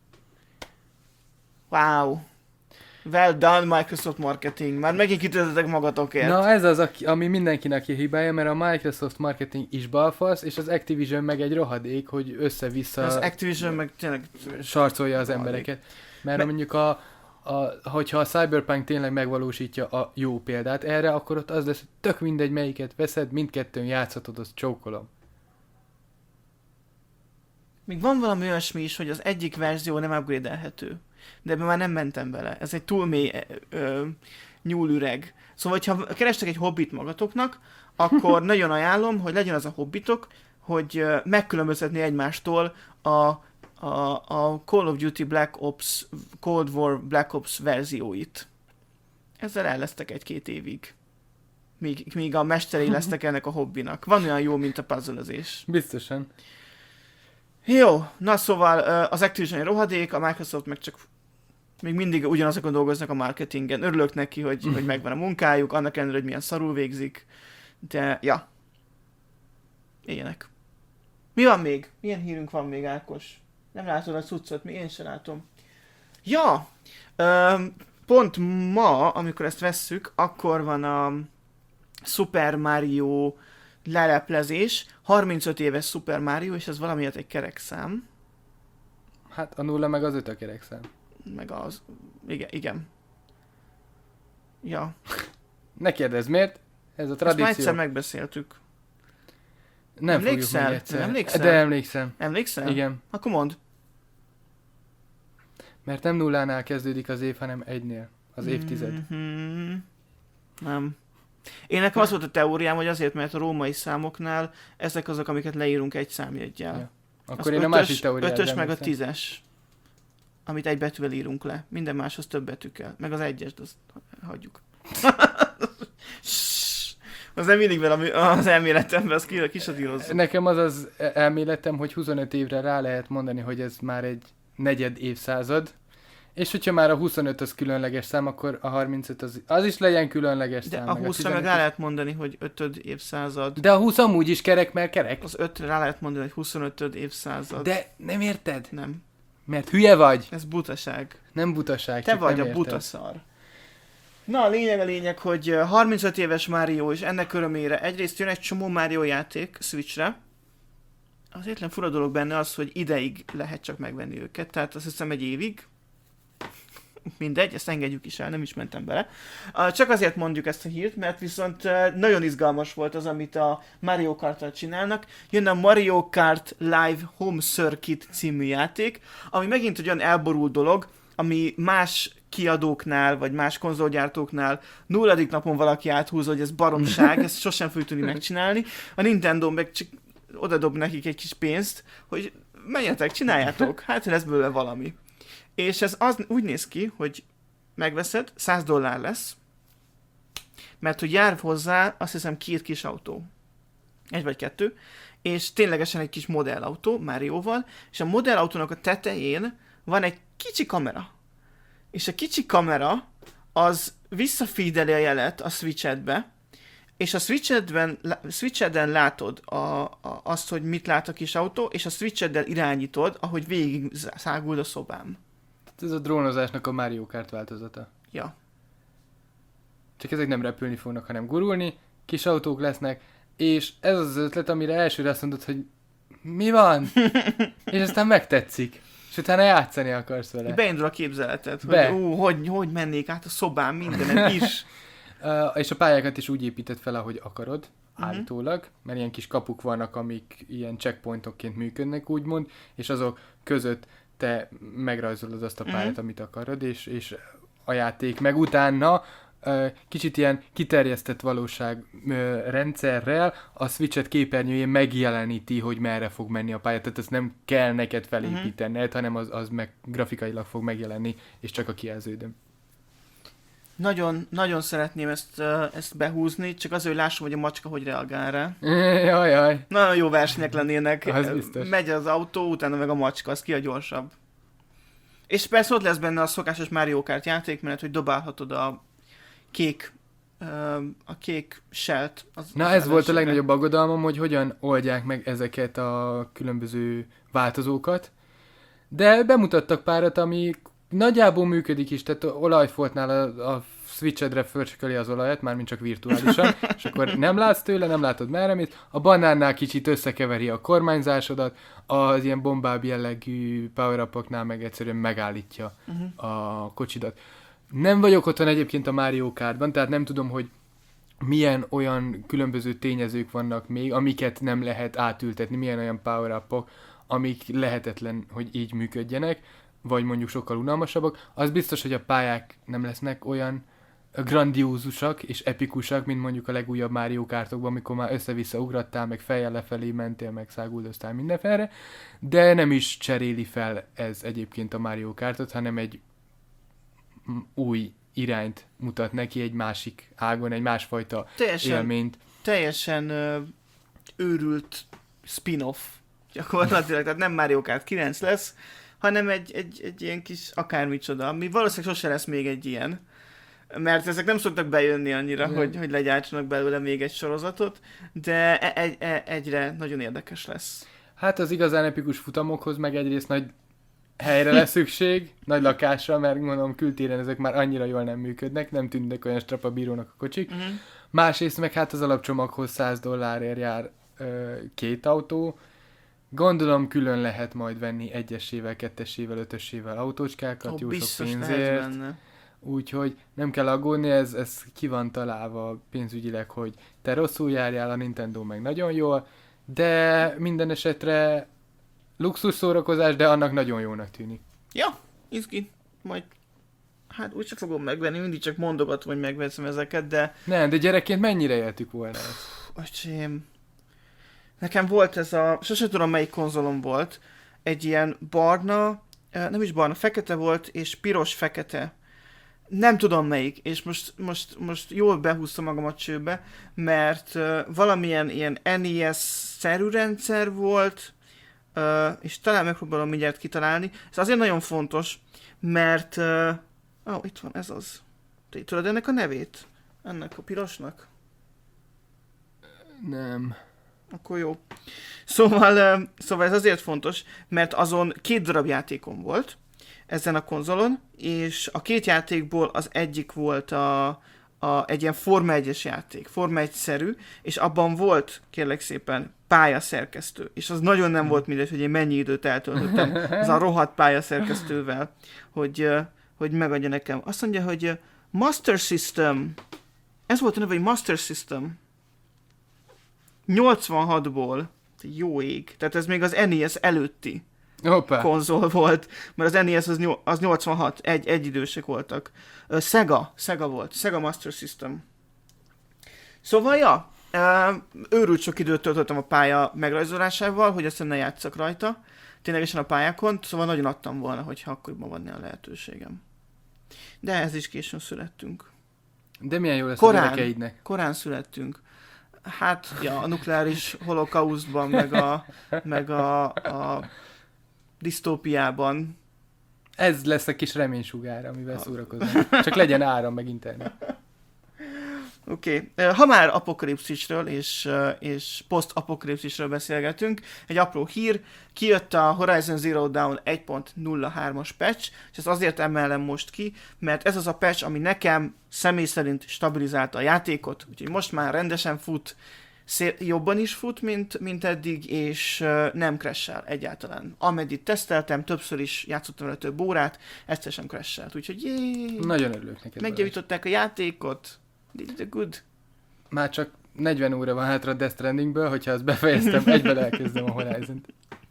Wow. Well done, Microsoft marketing. Már megint kitöltetek magatokért. Na ez az, ami mindenkinek hibája, mert a Microsoft marketing is balfasz, és az Activision meg egy rohadék, hogy össze-vissza... Az Activision meg tényleg... sarcolja az embereket. Mert Me... mondjuk a, a, hogyha a Cyberpunk tényleg megvalósítja a jó példát erre, akkor ott az lesz, hogy tök mindegy melyiket veszed, mindkettőn játszhatod, azt csókolom. Még van valami olyasmi is, hogy az egyik verzió nem upgrade-elhető. De ebben már nem mentem bele. Ez egy túl mély ö, nyúlüreg. Szóval, ha kerestek egy hobbit magatoknak, akkor nagyon ajánlom, hogy legyen az a hobbitok, hogy megkülönböztetni egymástól a, a, a Call of Duty Black Ops, Cold War Black Ops verzióit. Ezzel el lesztek egy-két évig. Míg, míg a mesterei lesztek ennek a hobbinak. Van olyan jó, mint a puzzle-özés. Biztosan. Jó, na szóval az Activision rohadék, a Microsoft meg csak még mindig ugyanazokon dolgoznak a marketingen. Örülök neki, hogy, hogy megvan a munkájuk, annak ellenére, hogy milyen szarul végzik. De, ja. Ilyenek. Mi van még? Milyen hírünk van még, Ákos? Nem látod a cuccot? Mi? Én sem látom. Ja! Öm, pont ma, amikor ezt vesszük, akkor van a Super Mario leleplezés. harmincöt éves Super Mario, és ez valamiért egy kerekszám. Hát a nulla meg az öt a kerekszám. Meg az... Igen, igen. Ja. Ne kérdezz, miért? Ez a tradíció. Ezt már egyszer megbeszéltük. Nem Emlékszel? fogjuk meg egyszer. Emlékszel? De emlékszem. Emlékszel? Igen. Akkor mondd. Mert nem nullánál kezdődik az év, hanem egynél. Az évtized. Mm-hmm. Nem. Én nekem az volt a teóriám, hogy azért, mert a római számoknál ezek azok, amiket leírunk egy számjeggyel. Ja. Akkor az én ötös, a másik teóriát ötös meg a emlékszem. tízes, amit egy betűvel írunk le. Minden máshoz több betű kell. Meg az egyes, azt hagyjuk. Az nem mindig vele az elméletemben, az kisadírozza. Nekem az az elméletem, hogy huszonöt évre rá lehet mondani, hogy ez már egy negyed évszázad, és hogyha már a huszonöt az különleges szám, akkor a harmincöt az, az is legyen különleges De szám. a meg húszra meg rá lehet mondani, hogy ötöd évszázad. De a húsz amúgy is kerek, mert kerek. Az ötre rá lehet mondani, hogy huszonötöd évszázad. De nem érted? Nem. Mert hülye vagy. Ez butaság. Nem butaság, Te csak vagy nem a érted. butaszar. Na, a lényeg a lényeg, hogy harmincöt éves Mario, és ennek örömére egyrészt jön egy csomó Mario játék Switchre. Az egyetlen fura dolog benne az, hogy ideig lehet csak megvenni őket, tehát azt hiszem egy évig. Mindegy, ezt engedjük is el, nem is mentem bele. Csak azért mondjuk ezt a hírt, mert viszont nagyon izgalmas volt az, amit a Mario Kart-tal csinálnak. Jön a Mario Kart Live Home Circuit című játék, ami megint egy olyan elborult dolog, ami más kiadóknál, vagy más konzolgyártóknál nulladik napon valaki áthúzza, hogy ez baromság, ezt sosem fogjuk tudni megcsinálni. A Nintendo meg csak odadob nekik egy kis pénzt, hogy menjetek, csináljátok, hát lesz belőle valami. És ez az úgy néz ki, hogy megveszed, száz dollár lesz, mert hogy jár hozzá, azt hiszem, két kis autó. Egy vagy kettő. És ténylegesen egy kis modellautó, Márióval, és a modellautónak a tetején van egy kicsi kamera. És a kicsi kamera az visszafeedeli a jelet a switchedbe, és a switchedben, switchedben látod a, a, azt, hogy mit lát a kis autó, és a switcheddel irányítod, ahogy végig száguld a szobám. Ez a drónozásnak a Mario Kart változata. Ja. Csak ezek nem repülni fognak, hanem gurulni, kis autók lesznek, és ez az ötlet, amire elsőre azt mondod, hogy mi van? És aztán megtetszik. És utána játszani akarsz vele. Beindul a képzeleted, Be. hogy ó, hogy, hogy mennék át a szobám mindenem is. Uh, és a pályákat is úgy épített fel, ahogy akarod, uh-huh. állítólag, mert ilyen kis kapuk vannak, amik ilyen checkpointokként működnek, úgymond, és azok között te megrajzolod azt a pályát, uh-huh. amit akarod, és, és a játék meg utána uh, kicsit ilyen kiterjesztett valóság uh, rendszerrel a Switch-et képernyőjén megjeleníti, hogy merre fog menni a pálya, tehát ezt nem kell neked felépítened, uh-huh. hanem az, az meg grafikailag fog megjelenni, és csak a kijelződöm. Nagyon, nagyon szeretném ezt, uh, ezt behúzni, csak azért, hogy lássam, hogy a macska hogy reagál rá. Jaj, jaj. Nagyon jó versenyek lennének. Az biztos. Megy az autó, utána meg a macska, az ki a gyorsabb. És persze ott lesz benne a szokásos Mario Kart játékmenet, hogy dobálhatod a kék, uh, a kék shellt. Az, Na az ez volt a ellenségre. legnagyobb aggodalmam, hogy hogyan oldják meg ezeket a különböző változókat. De bemutattak párat, ami nagyjából működik is, tehát olajfoltnál a, a Switchedre fölcsököli az olajat, mármint csak virtuálisan, és akkor nem látsz tőle, nem látod merre mész. A banánnál kicsit összekeveri a kormányzásodat, az ilyen bombább jellegű power-upoknál meg egyszerűen megállítja uh-huh. a kocsidat. Nem vagyok otthon egyébként a Mario Kartban, tehát nem tudom, hogy milyen olyan különböző tényezők vannak még, amiket nem lehet átültetni, milyen olyan power-upok, amik lehetetlen, hogy így működjenek, vagy mondjuk sokkal unalmasabbak. Az biztos, hogy a pályák nem lesznek olyan grandiózusak és epikusak, mint mondjuk a legújabb Mario Kartokban, amikor már össze-vissza ugrattál, meg fejjel lefelé mentél, meg száguldoztál mindenfelre, de nem is cseréli fel ez egyébként a Mario Kartot, hanem egy új irányt mutat neki, egy másik ágon, egy másfajta teljesen, élményt. Teljesen ö, őrült spin-off gyakorlatilag, tehát nem Mario Kart kilenc lesz, hanem egy, egy, egy ilyen kis akármicsoda, ami valószínűleg sose lesz még egy ilyen, mert ezek nem szoktak bejönni annyira, yeah. hogy, hogy legyártsanak belőle még egy sorozatot, de egy, egy, egyre nagyon érdekes lesz. Hát az igazán epikus futamokhoz meg egyrészt nagy helyre lesz szükség, nagy lakásra, mert mondom, kültéren ezek már annyira jól nem működnek, nem tűnnek olyan strapabírónak a kocsik. Uh-huh. Másrészt meg hát az alapcsomaghoz száz dollárért jár ö, két autó. Gondolom külön lehet majd venni egyesével, kettesével, ötösével autócskákat, oh, jó sok pénzért. Úgyhogy nem kell aggódni, ez, ez ki van találva pénzügyileg, hogy te rosszul járjál, a Nintendo meg nagyon jól, de minden esetre luxus szórakozás, de annak nagyon jónak tűnik. Ja, izgi. Majd, hát úgyse fogom megvenni, mindig csak mondogatom, hogy megveszem ezeket, de... Nem, de gyerekként mennyire éltük volna ezt? Öcsém, nekem volt ez a, sosem tudom melyik konzolom volt, egy ilyen barna, nem is barna, fekete volt, és piros-fekete. Nem tudom melyik, és most, most, most jól behúztam magam a csőbe, mert uh, valamilyen ilyen en e es-szerű rendszer volt, uh, és talán megpróbálom mindjárt kitalálni. Ez azért nagyon fontos, mert... Uh, oh, itt van, ez az. Te tudod ennek a nevét? Ennek a pirosnak? Nem. Akkor jó. Szóval, uh, szóval ez azért fontos, mert azon két darab játékom volt, ezen a konzolon, és a két játékból az egyik volt a, a, egy ilyen Forma egyes játék, Forma egy-szerű, és abban volt, kérlek szépen, pályaszerkesztő, és az nagyon nem volt mindegy, hogy én mennyi időt eltöltöttem az a rohadt pályaszerkesztővel, hogy, hogy megadja nekem. Azt mondja, hogy Master System, ez volt a neve, hogy Master System, nyolcvanhatból, jó ég, tehát ez még az en e es előtti Hoppá. konzol volt, mert az en e es az, nyol- az nyolcvanhat, egy, egy idősek voltak. Uh, Sega, Sega volt, Sega Master System. Szóval, ja, uh, őrült sok időt töltöttem a pálya megrajzolásával, hogy aztán ne játsszak rajta, ténylegesen a pályákon, szóval nagyon adtam volna, hogyha akkoriban van a lehetőségem. De ez is későn születtünk. De milyen jó lesz korán, a gyerekeidnek. Korán születtünk. Hát, ja, a nukleáris holokausztban, meg a, meg a, a disztópiában. Ez lesz a kis reménysugár, amivel szórakozunk. Csak legyen áram, meg internet. Oké. Okay. Ha már apokalipszisről és, és post-apokalipszisről beszélgetünk, egy apró hír, kijött a Horizon Zero Dawn egy pont nulla hármas patch, és ezt azért emelem most ki, mert ez az a patch, ami nekem személy szerint stabilizálta a játékot, úgyhogy most már rendesen fut, szél, jobban is fut, mint, mint eddig, és uh, nem crash-el egyáltalán. Ameddig teszteltem, többször is játszottam vele több órát, egyszer sem crash-elt, úgyhogy jé, nagyon örülök neked. megjavították a játékot. Did the good. Már csak negyven óra van hátra a Death Strandingből, hogyha azt befejeztem, egyben elkezdem a Horizont.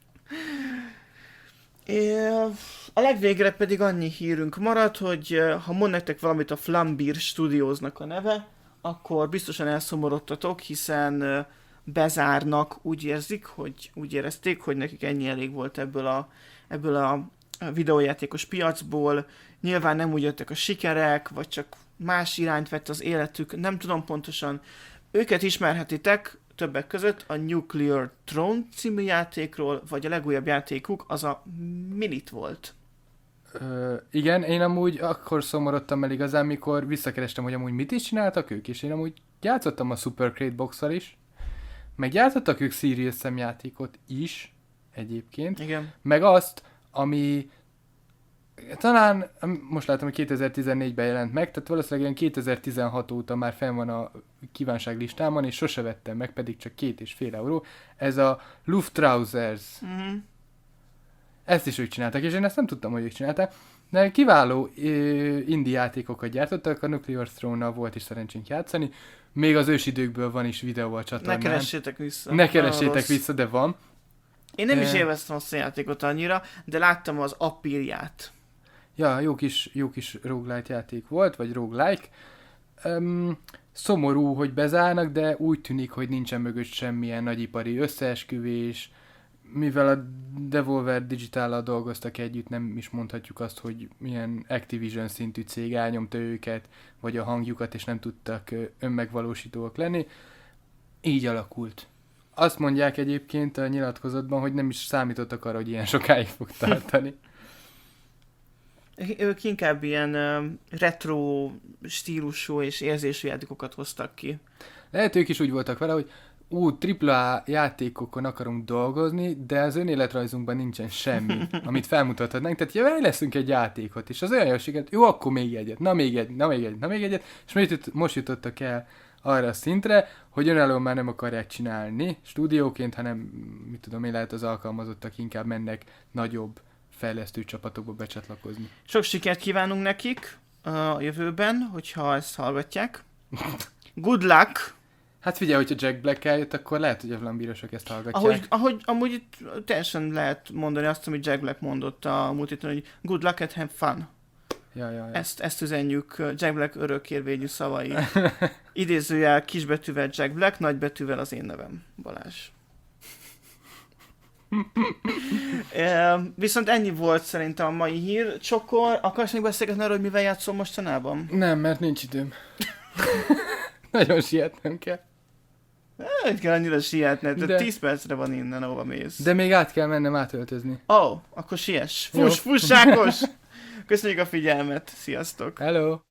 A legvégre pedig annyi hírünk maradt, hogy ha mond nektek valamit a Flambir Studiosnak a neve, akkor biztosan elszomorodtatok, hiszen bezárnak, úgy érzik, hogy úgy érezték, hogy nekik ennyi elég volt ebből a, ebből a videójátékos piacból. Nyilván nem úgy jöttek a sikerek, vagy csak más irányt vett az életük, nem tudom pontosan. Őket ismerhetitek többek között a Nuclear Throne című játékról, vagy a legújabb játékuk az a Minit volt. Ö, igen, én amúgy akkor szomorodtam el igazán, mikor visszakerestem, hogy amúgy mit is csináltak ők, és én amúgy játszottam a Super Crate Box-szal is, meg játszottak ők Serious Sam játékot is, egyébként, igen. Meg azt, ami talán, most látom, hogy kétezer-tizennégyben jelent meg, tehát valószínűleg ilyen kétezer-tizenhat óta már fenn van a kívánság listámon, és sose vettem meg, pedig csak két és fél euró. Ez a Luftrausers. Mm-hmm. Ezt is ők csináltak, és én ezt nem tudtam, hogy ők csinálták. De kiváló indie játékokat gyártottak, a Nuclear Throne-nal volt is szerencsénk játszani. Még az ősidőkből van is videó a csatornán. Ne keressétek vissza. Ne keressétek vissza, de van. Én nem is élveztem azt a játékot annyira, de láttam az appírját. Ja, jó kis, jó kis roguelite játék volt, vagy roguelike. Um, szomorú, hogy bezárnak, de úgy tűnik, hogy nincsen mögött semmilyen nagyipari összeesküvés, mivel a Devolver Digital-al dolgoztak együtt, nem is mondhatjuk azt, hogy milyen Activision szintű cég elnyomta őket, vagy a hangjukat, és nem tudtak önmegvalósítóak lenni. Így alakult. Azt mondják egyébként a nyilatkozatban, hogy nem is számítottak arra, hogy ilyen sokáig fog tartani. Ők inkább ilyen uh, retro stílusú és érzésű játékokat hoztak ki. Lehet ők is úgy voltak vele, hogy ú, tripla á játékokon akarunk dolgozni, de az önéletrajzunkban nincsen semmi, amit felmutathatnánk. Tehát ja, leszünk egy játékot, és az olyan jó sikerült, jó, akkor még egyet, na még egy, na még egy, na még egyet, és most, jut, most jutottak el arra a szintre, hogy önállóan már nem akarják csinálni stúdióként, hanem, mit tudom én, lehet az alkalmazottak inkább mennek nagyobb fejlesztő csapatokba becsatlakozni. Sok sikert kívánunk nekik a jövőben, hogyha ezt hallgatják. Good luck! Hát figyelj, hogyha Jack Black eljött, akkor lehet, hogy a flambírosok ezt hallgatják. Ahogy, ahogy amúgy itt teljesen lehet mondani azt, amit Jack Black mondott a múlt héten, hogy good luck and have fun. Ja, ja, ja. Ezt, ezt üzenjük Jack Black örökérvényű szavai. Idézőjel kisbetűvel Jack Black, nagybetűvel az én nevem, Balázs. e, viszont ennyi volt szerintem a mai hír. Csokor, akarsz még beszélgetni arról, hogy mivel játszom mostanában? Nem, mert nincs időm. Nagyon sietnem kell. Nem kell annyira sietni, de De... tíz percre van innen, ahova mész. De még át kell mennem átöltözni. Ó, oh, akkor siess. Fuss, fuss, Ákos! Köszönjük a figyelmet, sziasztok! Hello!